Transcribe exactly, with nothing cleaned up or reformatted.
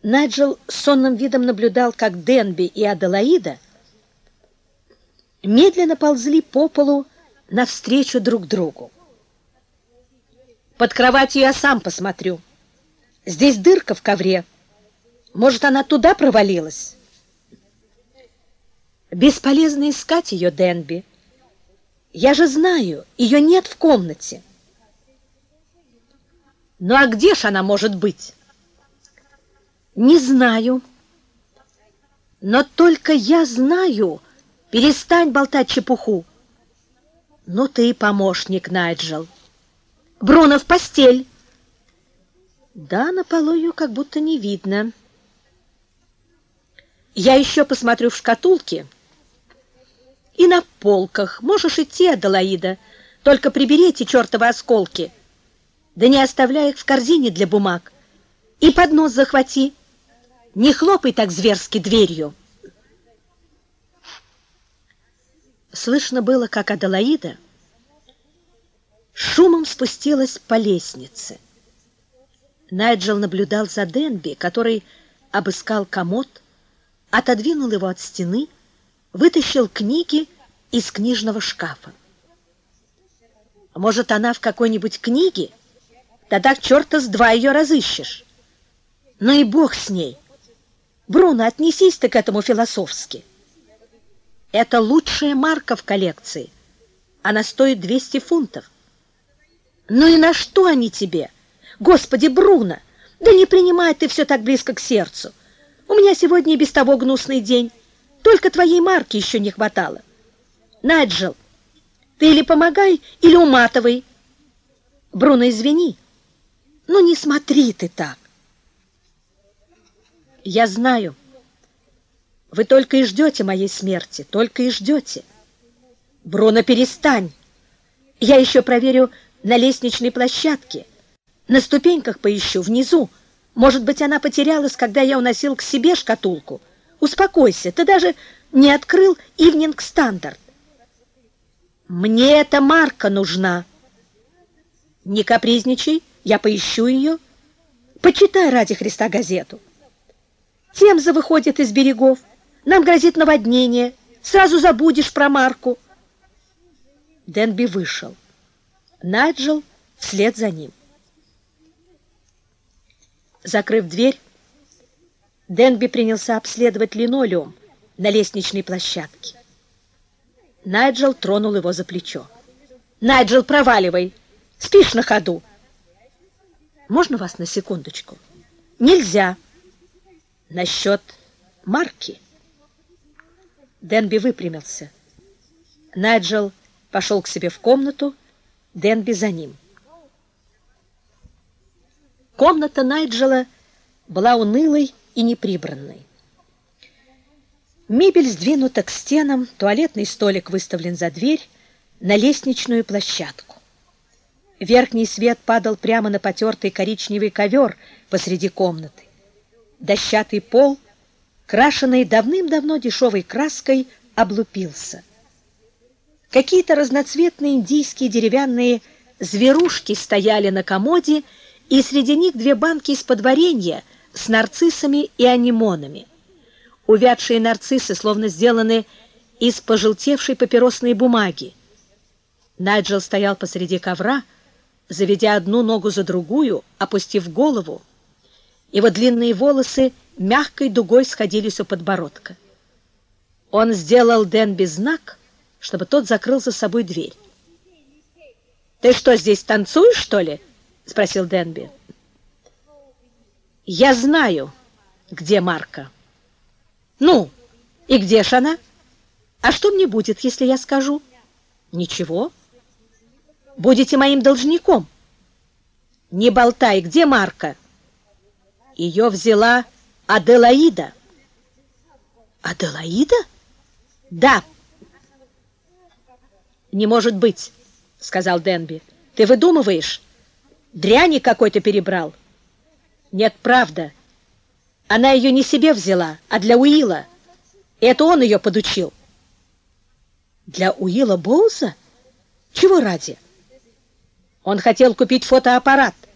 Найджел с сонным видом наблюдал, как Денби и Аделаида медленно ползли по полу навстречу друг другу. «Под кроватью я сам посмотрю. Здесь дырка в ковре. Может, она туда провалилась?» «Бесполезно искать ее, Денби. Я же знаю, ее нет в комнате». «Ну а где ж она может быть?» «Не знаю. Но только я знаю...» «Перестань болтать чепуху!» «Ну ты и помощник, Найджел. Бруно, в постель!» «Да, на полу ее как будто не видно. Я еще посмотрю в шкатулке и на полках. Можешь идти, Аделаида, только прибери эти чертовы осколки. Да не оставляй их в корзине для бумаг. И поднос захвати. Не хлопай так зверски дверью». Слышно было, как Аделаида шумом спустилась по лестнице. Найджел наблюдал за Денби, который обыскал комод, отодвинул его от стены, вытащил книги из книжного шкафа. «Может, она в какой-нибудь книге? Тогда к черта с два ее разыщешь. Ну и бог с ней. Бруно, отнесись ты к этому философски. Это лучшая марка в коллекции. Она стоит двести фунтов. Ну и на что они тебе? Господи, Бруно, да не принимай ты все так близко к сердцу. У меня сегодня и без того гнусный день. Только твоей марки еще не хватало. Найджел, ты или помогай, или уматывай. Бруно, извини. Ну не смотри ты так. Я знаю. Вы только и ждете моей смерти, только и ждете. Бруно, перестань. Я еще проверю на лестничной площадке. На ступеньках поищу, внизу. Может быть, она потерялась, когда я уносил к себе шкатулку. Успокойся, ты даже не открыл Evening Standard. Мне эта марка нужна. Не капризничай, я поищу ее. Почитай ради Христа газету. Темза выходит из берегов. Нам грозит наводнение. Сразу забудешь про марку. Денби вышел. Найджел вслед за ним. Закрыв дверь, Денби принялся обследовать линолеум на лестничной площадке. Найджел тронул его за плечо. «Найджел, проваливай! Спишь на ходу!» «Можно вас на секундочку?» «Нельзя!» «Насчет марки?» Денби выпрямился. Найджел пошел к себе в комнату, Денби за ним. Комната Найджела была унылой и неприбранной. Мебель сдвинута к стенам, туалетный столик выставлен за дверь на лестничную площадку. Верхний свет падал прямо на потертый коричневый ковер посреди комнаты. Дощатый пол, крашенный давным-давно дешевой краской, облупился. Какие-то разноцветные индийские деревянные зверушки стояли на комоде, и среди них две банки из-под варенья с нарциссами и анимонами. Увядшие нарциссы словно сделаны из пожелтевшей папиросной бумаги. Найджел стоял посреди ковра, заведя одну ногу за другую, опустив голову. Его длинные волосы мягкой дугой сходились у подбородка. Он сделал Денби знак, чтобы тот закрыл за собой дверь. «Ты что, здесь танцуешь, что ли?» — спросил Денби. «Я знаю, где Марка». «Ну, и где ж она? А что мне будет, если я скажу?» «Ничего. Будете моим должником». «Не болтай, где Марка?» «Ее взяла Аделаида». «Аделаида?» «Да». «Не может быть», — сказал Денби. «Ты выдумываешь? Дряни какой-то перебрал». «Нет, правда. Она ее не себе взяла, а для Уилла. Это он ее подучил». «Для Уилла Боуза? Чего ради?» «Он хотел купить фотоаппарат.